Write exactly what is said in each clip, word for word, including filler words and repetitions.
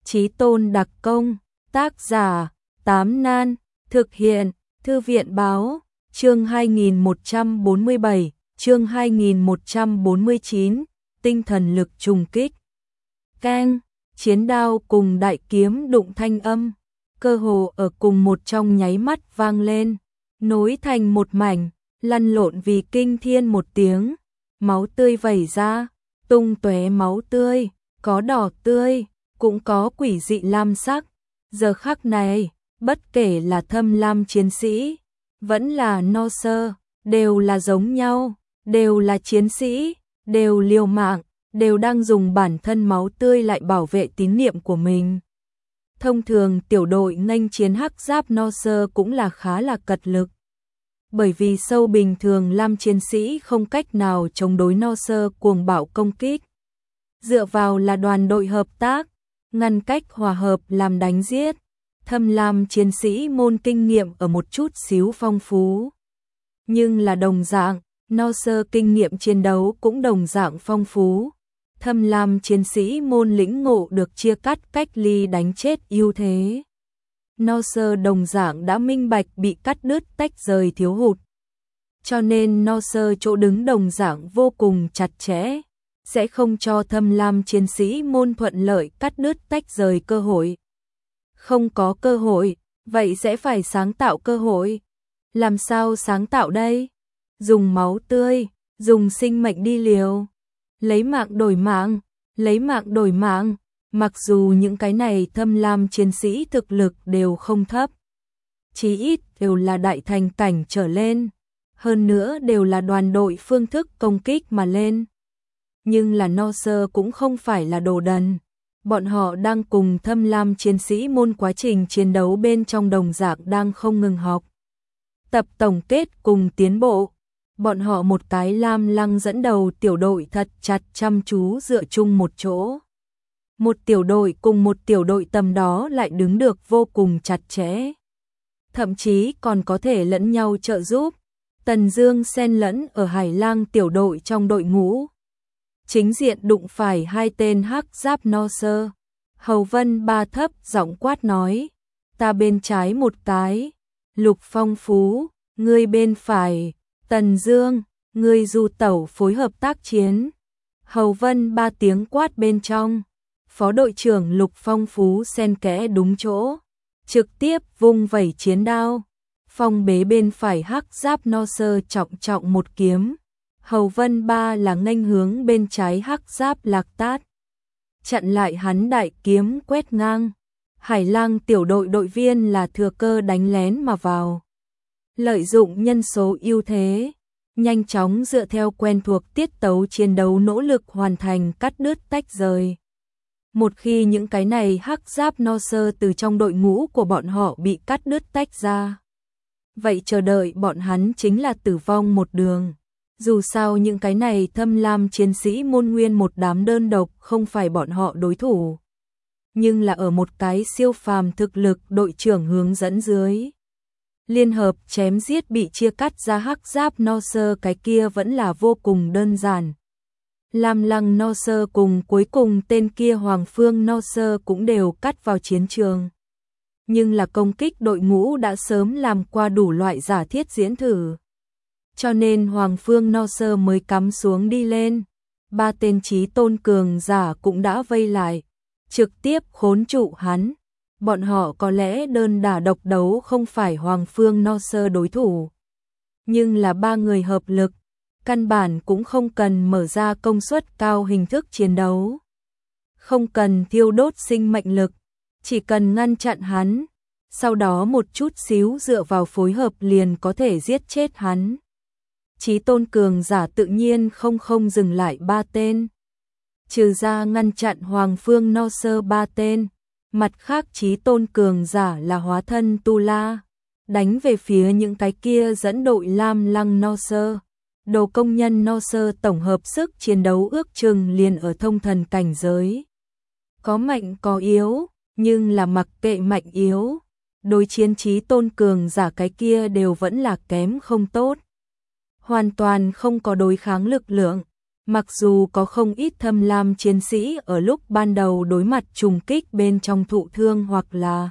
Chí tôn đặc công, tác giả, Tám Nan, thực hiện, Thư viện báo, chương hai nghìn một trăm bốn mươi bảy, chương hai nghìn một trăm bốn mươi chín, tinh thần lực trùng kích. Keng, chiến đao cùng đại kiếm đụng thanh âm, cơ hồ ở cùng một trong nháy mắt vang lên, nối thành một mảnh, lăn lộn vì kinh thiên một tiếng, máu tươi vẩy ra, tung tóe máu tươi, có đỏ tươi, cũng có quỷ dị lam sắc. Giờ khắc này, bất kể là thâm lam chiến sĩ, vẫn là no sơ, đều là giống nhau, đều là chiến sĩ, đều liều mạng, đều đang dùng bản thân máu tươi lại bảo vệ tín niệm của mình. Thông thường tiểu đội nghênh chiến hắc giáp no sơ cũng là khá là cật lực. Bởi vì sâu bình thường lam chiến sĩ không cách nào chống đối no sơ cuồng bạo công kích. Dựa vào là đoàn đội hợp tác, ngăn cách hòa hợp làm đánh giết. Thâm lam chiến sĩ môn kinh nghiệm ở một chút xíu phong phú. Nhưng là đồng dạng, no sơ kinh nghiệm chiến đấu cũng đồng dạng phong phú. Thâm lam chiến sĩ môn lĩnh ngộ được chia cắt cách ly đánh chết ưu thế. No sơ đồng dạng đã minh bạch bị cắt đứt tách rời thiếu hụt. Cho nên no sơ chỗ đứng đồng dạng vô cùng chặt chẽ, sẽ không cho thâm lam chiến sĩ môn thuận lợi cắt đứt tách rời cơ hội. Không có cơ hội, vậy sẽ phải sáng tạo cơ hội. Làm sao sáng tạo đây? Dùng máu tươi, dùng sinh mệnh đi liều. Lấy mạng đổi mạng, lấy mạng đổi mạng. Mặc dù những cái này thâm lam chiến sĩ thực lực đều không thấp. Chí ít đều là đại thành cảnh trở lên. Hơn nữa đều là đoàn đội phương thức công kích mà lên. Nhưng là no sơ cũng không phải là đồ đần. Bọn họ đang cùng thâm lam chiến sĩ môn quá trình chiến đấu bên trong đồng dạng đang không ngừng học. Tập tổng kết cùng tiến bộ. Bọn họ một cái lam lăng dẫn đầu tiểu đội thật chặt chăm chú dựa chung một chỗ. Một tiểu đội cùng một tiểu đội tầm đó lại đứng được vô cùng chặt chẽ. Thậm chí còn có thể lẫn nhau trợ giúp. Tần Dương xen lẫn ở Hải Lang tiểu đội trong đội ngũ. Chính diện đụng phải hai tên hắc giáp no sơ. Hầu Vân Ba thấp giọng quát nói, ta bên trái một cái, Lục Phong Phú, ngươi bên phải, Tần Dương, ngươi du tẩu phối hợp tác chiến. Hầu Vân Ba tiếng quát bên trong, phó đội trưởng Lục Phong Phú xen kẽ đúng chỗ, trực tiếp vung vẩy chiến đao, phong bế bên phải hắc giáp no sơ trọng trọng một kiếm. Hầu Vân Ba là nghênh hướng bên trái hắc giáp Lạc Tát, chặn lại hắn đại kiếm quét ngang. Hải Lang tiểu đội đội viên là thừa cơ đánh lén mà vào, lợi dụng nhân số ưu thế, nhanh chóng dựa theo quen thuộc tiết tấu chiến đấu nỗ lực hoàn thành cắt đứt tách rời. Một khi những cái này hắc giáp no sơ từ trong đội ngũ của bọn họ bị cắt đứt tách ra, vậy chờ đợi bọn hắn chính là tử vong một đường. Dù sao những cái này thâm lam chiến sĩ môn nguyên một đám đơn độc không phải bọn họ đối thủ. Nhưng là ở một cái siêu phàm thực lực đội trưởng hướng dẫn dưới. Liên hợp chém giết bị chia cắt ra hắc giáp no sơ cái kia vẫn là vô cùng đơn giản. Lam Lăng no sơ cùng cuối cùng tên kia Hoàng Phương no sơ cũng đều cắt vào chiến trường. Nhưng là công kích đội ngũ đã sớm làm qua đủ loại giả thiết diễn thử. Cho nên Hoàng Phương no sơ mới cắm xuống đi lên. Ba tên chí tôn cường giả cũng đã vây lại, trực tiếp khốn trụ hắn. Bọn họ có lẽ đơn đả độc đấu không phải Hoàng Phương no sơ đối thủ. Nhưng là ba người hợp lực, căn bản cũng không cần mở ra công suất cao hình thức chiến đấu. Không cần thiêu đốt sinh mệnh lực, chỉ cần ngăn chặn hắn. Sau đó một chút xíu dựa vào phối hợp liền có thể giết chết hắn. Chí tôn cường giả tự nhiên không không dừng lại ba tên. Trừ ra ngăn chặn Hoàng Phương no sơ ba tên, mặt khác chí tôn cường giả là hóa thân Tu La, đánh về phía những cái kia dẫn đội Lam Lăng no sơ. Đồ công nhân no sơ tổng hợp sức chiến đấu ước chừng liền ở thông thần cảnh giới. Có mạnh có yếu, nhưng là mặc kệ mạnh yếu, đối chiến chí tôn cường giả cái kia đều vẫn là kém không tốt. Hoàn toàn không có đối kháng lực lượng, Mặc dù có không ít Thâm Lam chiến sĩ ở lúc ban đầu đối mặt trùng kích bên trong thụ thương hoặc là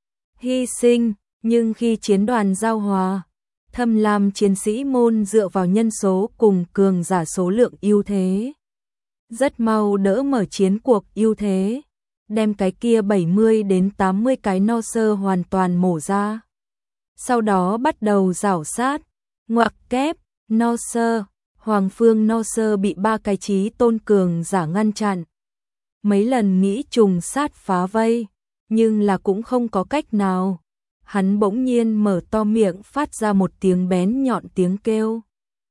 hy sinh, nhưng khi chiến đoàn giao hòa, Thâm Lam chiến sĩ môn dựa vào nhân số cùng cường giả số lượng ưu thế, rất mau đỡ mở chiến cuộc ưu thế, đem cái kia bảy mươi đến tám mươi cái no sơ hoàn toàn mổ ra. Sau đó bắt đầu rảo sát, ngoặc kép, no sơ, Hoàng Phương no sơ bị ba cái chí tôn cường giả ngăn chặn. Mấy lần nghĩ trùng sát phá vây, nhưng là cũng không có cách nào. Hắn bỗng nhiên mở to miệng phát ra một tiếng bén nhọn tiếng kêu.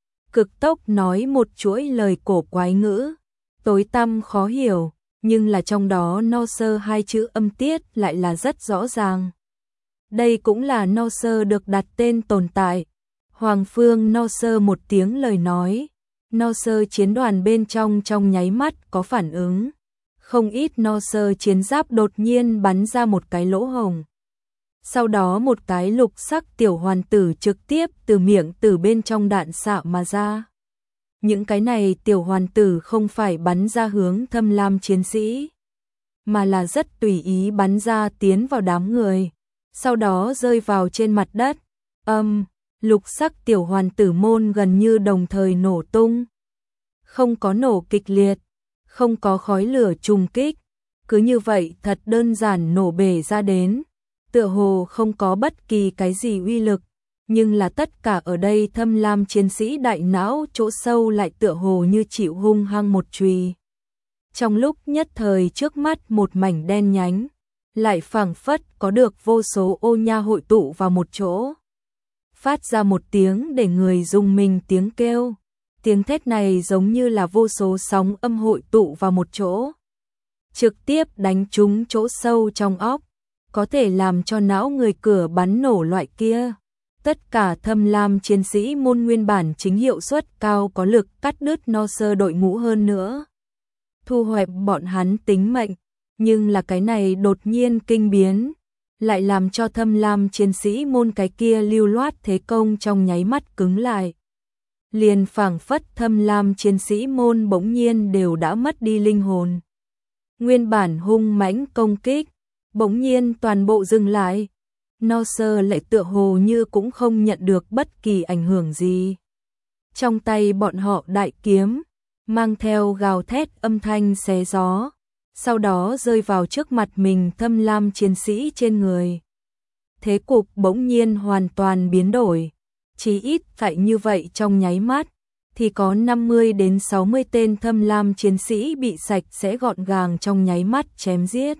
Cực tốc nói một chuỗi lời cổ quái ngữ, tối tăm khó hiểu, nhưng là trong đó no sơ hai chữ âm tiết lại là rất rõ ràng. Đây cũng là no sơ được đặt tên tồn tại. Hoàng Phương no sơ một tiếng lời nói, no sơ chiến đoàn bên trong trong nháy mắt có phản ứng. Không ít no sơ chiến giáp đột nhiên bắn ra một cái lỗ hổng. Sau đó một cái lục sắc tiểu hoàn tử trực tiếp từ miệng từ bên trong đạn xạ mà ra. Những cái này tiểu hoàn tử không phải bắn ra hướng Thâm Lam chiến sĩ, mà là rất tùy ý bắn ra tiến vào đám người, sau đó rơi vào trên mặt đất. Âm, lục sắc tiểu hoàn tử môn gần như đồng thời nổ tung. Không có nổ kịch liệt, không có khói lửa trùng kích, cứ như vậy thật đơn giản nổ bể ra đến. Tựa hồ không có bất kỳ cái gì uy lực, nhưng là tất cả ở đây Thâm Lam chiến sĩ đại não chỗ sâu lại tựa hồ như chịu hung hăng một chùy. Trong lúc nhất thời trước mắt một mảnh đen nhánh, lại phảng phất có được vô số ô nha hội tụ vào một chỗ. Phát ra một tiếng để người rung mình tiếng kêu. Tiếng thét này giống như là vô số sóng âm hội tụ vào một chỗ, trực tiếp đánh trúng chỗ sâu trong óc, có thể làm cho não người cửa bắn nổ loại kia. Tất cả Thâm Lam chiến sĩ môn nguyên bản chính hiệu suất cao có lực cắt đứt no sơ đội ngũ hơn nữa, thu hoẹp bọn hắn tính mệnh, nhưng là cái này đột nhiên kinh biến, lại làm cho Thâm Lam chiến sĩ môn cái kia lưu loát thế công trong nháy mắt cứng lại. Liền phảng phất Thâm Lam chiến sĩ môn bỗng nhiên đều đã mất đi linh hồn. Nguyên bản hung mãnh công kích, bỗng nhiên toàn bộ dừng lại. No sơ lại tựa hồ như cũng không nhận được bất kỳ ảnh hưởng gì. Trong tay bọn họ đại kiếm, mang theo gào thét âm thanh xé gió, sau đó rơi vào trước mặt mình Thâm Lam chiến sĩ trên người. Thế cục bỗng nhiên hoàn toàn biến đổi. Chỉ ít tại như vậy trong nháy mắt, thì có năm mươi đến sáu mươi tên Thâm Lam chiến sĩ bị sạch sẽ gọn gàng trong nháy mắt chém giết.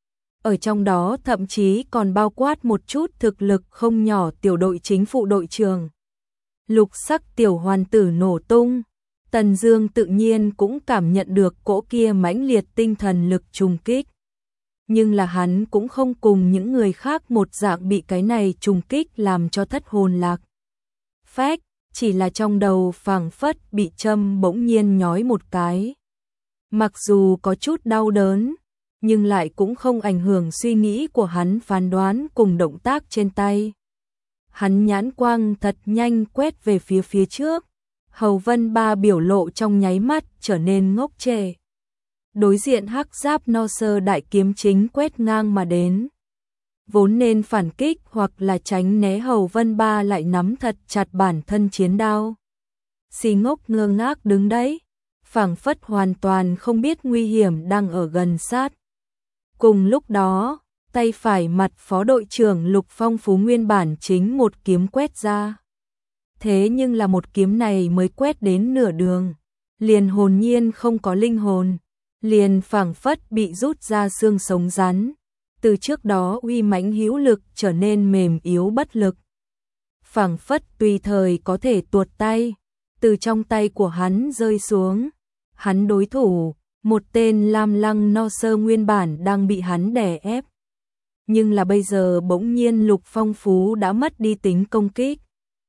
Ở trong đó thậm chí còn bao quát một chút thực lực không nhỏ tiểu đội chính phụ đội trưởng. Lục sắc tiểu hoàn tử nổ tung, Tần Dương tự nhiên cũng cảm nhận được cỗ kia mãnh liệt tinh thần lực trùng kích. Nhưng là hắn cũng không cùng những người khác một dạng bị cái này trùng kích làm cho thất hồn lạc phách, chỉ là trong đầu phảng phất bị châm bỗng nhiên nhói một cái. Mặc dù có chút đau đớn, nhưng lại cũng không ảnh hưởng suy nghĩ của hắn phán đoán cùng động tác trên tay. Hắn nhãn quang thật nhanh quét về phía phía trước, Hầu Vân Ba biểu lộ trong nháy mắt trở nên ngốc trệ. Đối diện hắc giáp no sơ đại kiếm chính quét ngang mà đến. Vốn nên phản kích hoặc là tránh né Hầu Vân Ba lại nắm thật chặt bản thân chiến đao. Si ngốc ngơ ngác đứng đấy, phảng phất hoàn toàn không biết nguy hiểm đang ở gần sát. Cùng lúc đó, tay phải mặt phó đội trưởng Lục Phong Phú nguyên bản chính một kiếm quét ra. Thế nhưng là một kiếm này mới quét đến nửa đường, liền hồn nhiên không có linh hồn, liền phảng phất bị rút ra xương sống rắn. Từ trước đó uy mãnh hữu lực trở nên mềm yếu bất lực. Phảng phất tùy thời có thể tuột tay, từ trong tay của hắn rơi xuống. Hắn đối thủ, một tên Lam Lăng no sơ nguyên bản đang bị hắn đè ép. Nhưng là bây giờ bỗng nhiên Lục Phong Phú đã mất đi tính công kích.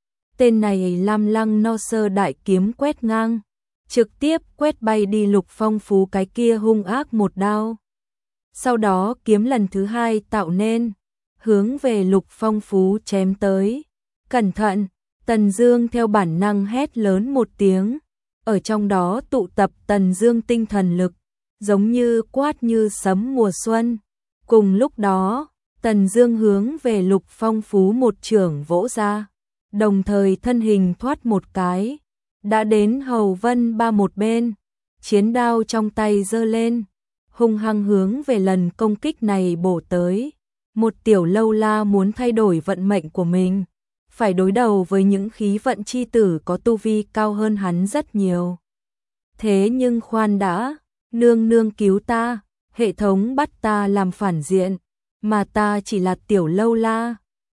Tên này Lam Lăng no sơ đại kiếm quét ngang, trực tiếp quét bay đi Lục Phong Phú cái kia hung ác một đao. Sau đó kiếm lần thứ hai tạo nên, hướng về Lục Phong Phú chém tới. Cẩn thận, Tần Dương theo bản năng hét lớn một tiếng, ở trong đó tụ tập Tần Dương tinh thần lực, giống như quát như sấm mùa xuân. Cùng lúc đó, Tần Dương hướng về Lục Phong Phú một chưởng vỗ ra, đồng thời thân hình thoát một cái, đã đến Hầu Vân Ba một bên, chiến đao trong tay giơ lên, hung hăng hướng về lần công kích này bổ tới. Một tiểu lâu la muốn thay đổi vận mệnh của mình, phải đối đầu với những khí vận chi tử có tu vi cao hơn hắn rất nhiều. Thế nhưng khoan đã, nương nương cứu ta, hệ thống bắt ta làm phản diện, mà ta chỉ là tiểu lâu la,